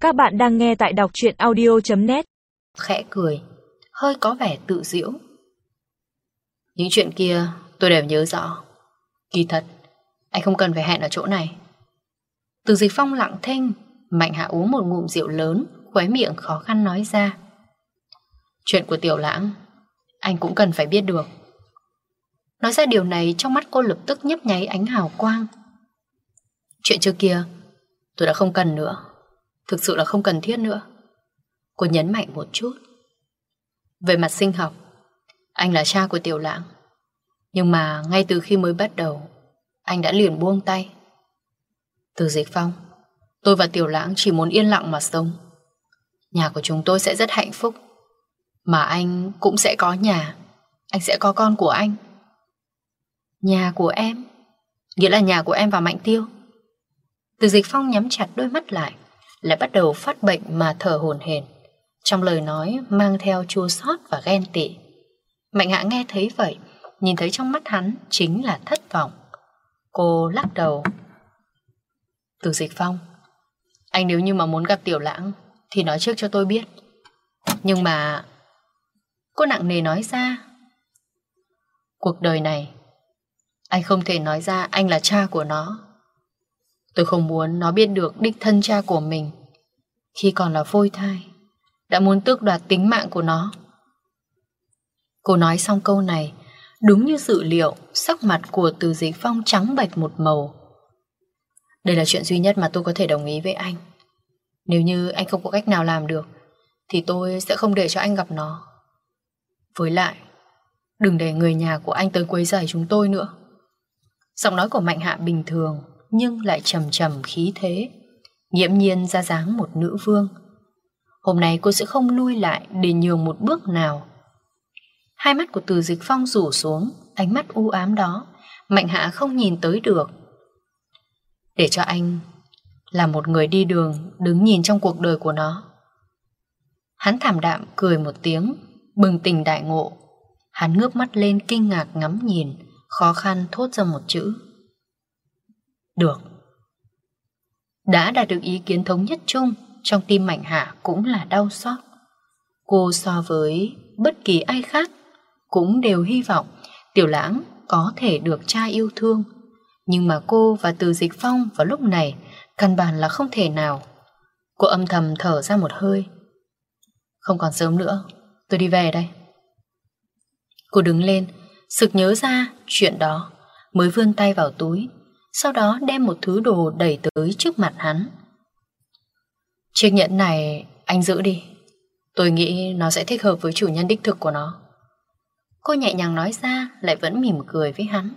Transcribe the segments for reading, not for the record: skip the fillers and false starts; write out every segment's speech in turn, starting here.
Các bạn đang nghe tại đọc truyện audio.net. Khẽ cười, hơi có vẻ tự giễu. Những chuyện kia tôi đều nhớ rõ. Kỳ thật, anh không cần phải hẹn ở chỗ này. Từ Dịch Phong lặng thinh, Mạnh Hạ uống một ngụm rượu lớn, khóe miệng khó khăn nói ra. Chuyện của Tiểu Lãng, anh cũng cần phải biết được. Nói ra điều này, trong mắt cô lập tức nhấp nháy ánh hào quang. Chuyện trước kia tôi đã không cần nữa. Thực sự là không cần thiết nữa. Cô nhấn mạnh một chút. Về mặt sinh học, anh là cha của Tiểu Lãng. Nhưng mà ngay từ khi mới bắt đầu, anh đã liền buông tay. Từ Dịch Phong, tôi và Tiểu Lãng chỉ muốn yên lặng mà sống. Nhà của chúng tôi sẽ rất hạnh phúc. Mà anh cũng sẽ có nhà. Anh sẽ có con của anh. Nhà của em? Nghĩa là nhà của em và Mạnh Tiêu. Từ Dịch Phong nhắm chặt đôi mắt lại bắt đầu phát bệnh mà thở hổn hển. Trong lời nói mang theo chua xót và ghen tị. Mạnh Hạ nghe thấy vậy, nhìn thấy trong mắt hắn chính là thất vọng. Cô lắc đầu. Từ Dịch Phong, anh nếu như mà muốn gặp Tiểu Lãng thì nói trước cho tôi biết. Nhưng mà... Cô nặng nề nói ra. Cuộc đời này anh không thể nói ra anh là cha của nó. Tôi không muốn nó biết được đích thân cha của mình khi còn là phôi thai đã muốn tước đoạt tính mạng của nó. Cô nói xong câu này, đúng như dự liệu, sắc mặt của Từ Dịch Phong trắng bệch một màu. Đây là chuyện duy nhất mà tôi có thể đồng ý với anh. Nếu như anh không có cách nào làm được thì tôi sẽ không để cho anh gặp nó. Với lại, đừng để người nhà của anh tới quấy rầy chúng tôi nữa. Giọng nói của Mạnh Hạ bình thường nhưng lại trầm trầm khí thế, nghiễm nhiên ra dáng một nữ vương. Hôm nay cô sẽ không lui lại để nhường một bước nào. Hai mắt của Từ Dịch Phong rủ xuống, ánh mắt u ám đó Mạnh Hạ không nhìn tới được. Để cho anh là một người đi đường đứng nhìn trong cuộc đời của nó. Hắn thảm đạm cười một tiếng, bừng tỉnh đại ngộ. Hắn ngước mắt lên kinh ngạc ngắm nhìn, khó khăn thốt ra một chữ. Được. Đã đạt được ý kiến thống nhất chung, trong tim Mạnh Hạ cũng là đau xót. Cô so với bất kỳ ai khác cũng đều hy vọng Tiểu Lãng có thể được cha yêu thương. Nhưng mà cô và Từ Dịch Phong vào lúc này căn bản là không thể nào. Cô âm thầm thở ra một hơi. Không còn sớm nữa, tôi đi về đây. Cô đứng lên, sực nhớ ra chuyện đó, mới vươn tay vào túi, sau đó đem một thứ đồ đẩy tới trước mặt hắn. Chiếc nhẫn này anh giữ đi. Tôi nghĩ nó sẽ thích hợp với chủ nhân đích thực của nó. Cô nhẹ nhàng nói ra, lại vẫn mỉm cười với hắn.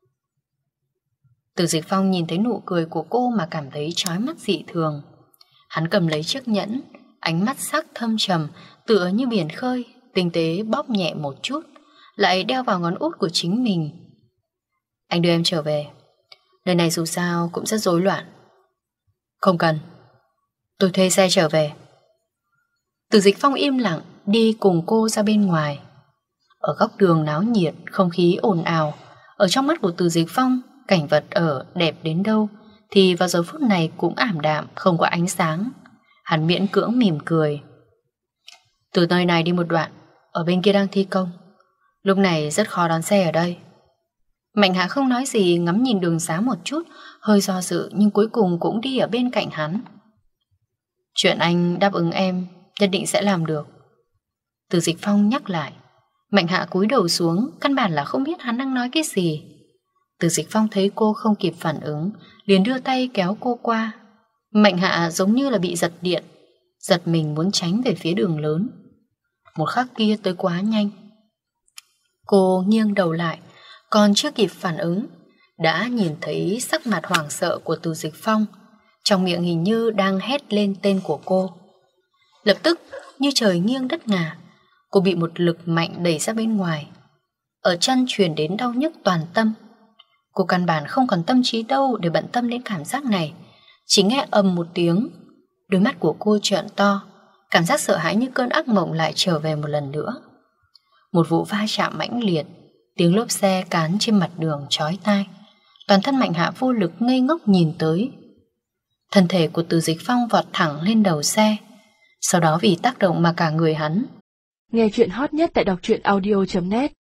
Từ Dịch Phong nhìn thấy nụ cười của cô mà cảm thấy chói mắt dị thường. Hắn cầm lấy chiếc nhẫn, ánh mắt sắc thâm trầm, tựa như biển khơi, tinh tế bóp nhẹ một chút, lại đeo vào ngón út của chính mình. Anh đưa em trở về. Nơi này dù sao cũng rất rối loạn. Không cần, tôi thuê xe trở về. Từ Dịch Phong im lặng đi cùng cô ra bên ngoài. Ở góc đường náo nhiệt, không khí ồn ào. Ở trong mắt của Từ Dịch Phong, cảnh vật ở đẹp đến đâu thì vào giờ phút này cũng ảm đạm, không có ánh sáng. Hắn miễn cưỡng mỉm cười. Từ nơi này đi một đoạn, ở bên kia đang thi công. Lúc này rất khó đón xe ở đây. Mạnh Hạ không nói gì, ngắm nhìn đường xá một chút, hơi do dự nhưng cuối cùng cũng đi ở bên cạnh hắn. Chuyện anh đáp ứng em nhất định sẽ làm được. Từ Dịch Phong nhắc lại. Mạnh Hạ cúi đầu xuống, căn bản là không biết hắn đang nói cái gì. Từ Dịch Phong thấy cô không kịp phản ứng, liền đưa tay kéo cô qua. Mạnh Hạ giống như là bị giật điện, giật mình muốn tránh về phía đường lớn. Một khắc kia tới quá nhanh. Cô nghiêng đầu lại, còn chưa kịp phản ứng đã nhìn thấy sắc mặt hoảng sợ của Từ Dịch Phong, trong miệng hình như đang hét lên tên của cô. Lập tức như trời nghiêng đất ngả, cô bị một lực mạnh đẩy ra bên ngoài. Ở chân truyền đến đau nhức toàn tâm. Cô căn bản không còn tâm trí đâu để bận tâm đến cảm giác này. Chỉ nghe ầm một tiếng, đôi mắt của cô trợn to, cảm giác sợ hãi như cơn ác mộng lại trở về một lần nữa. Một vụ va chạm mãnh liệt, tiếng lốp xe cán trên mặt đường chói tai. Toàn thân Mạnh Hạ vô lực ngây ngốc nhìn tới. Thân thể của Từ Dịch Phong vọt thẳng lên đầu xe. Sau đó vì tác động mà cả người hắn. Nghe chuyện hot nhất tại đọc truyện audio.net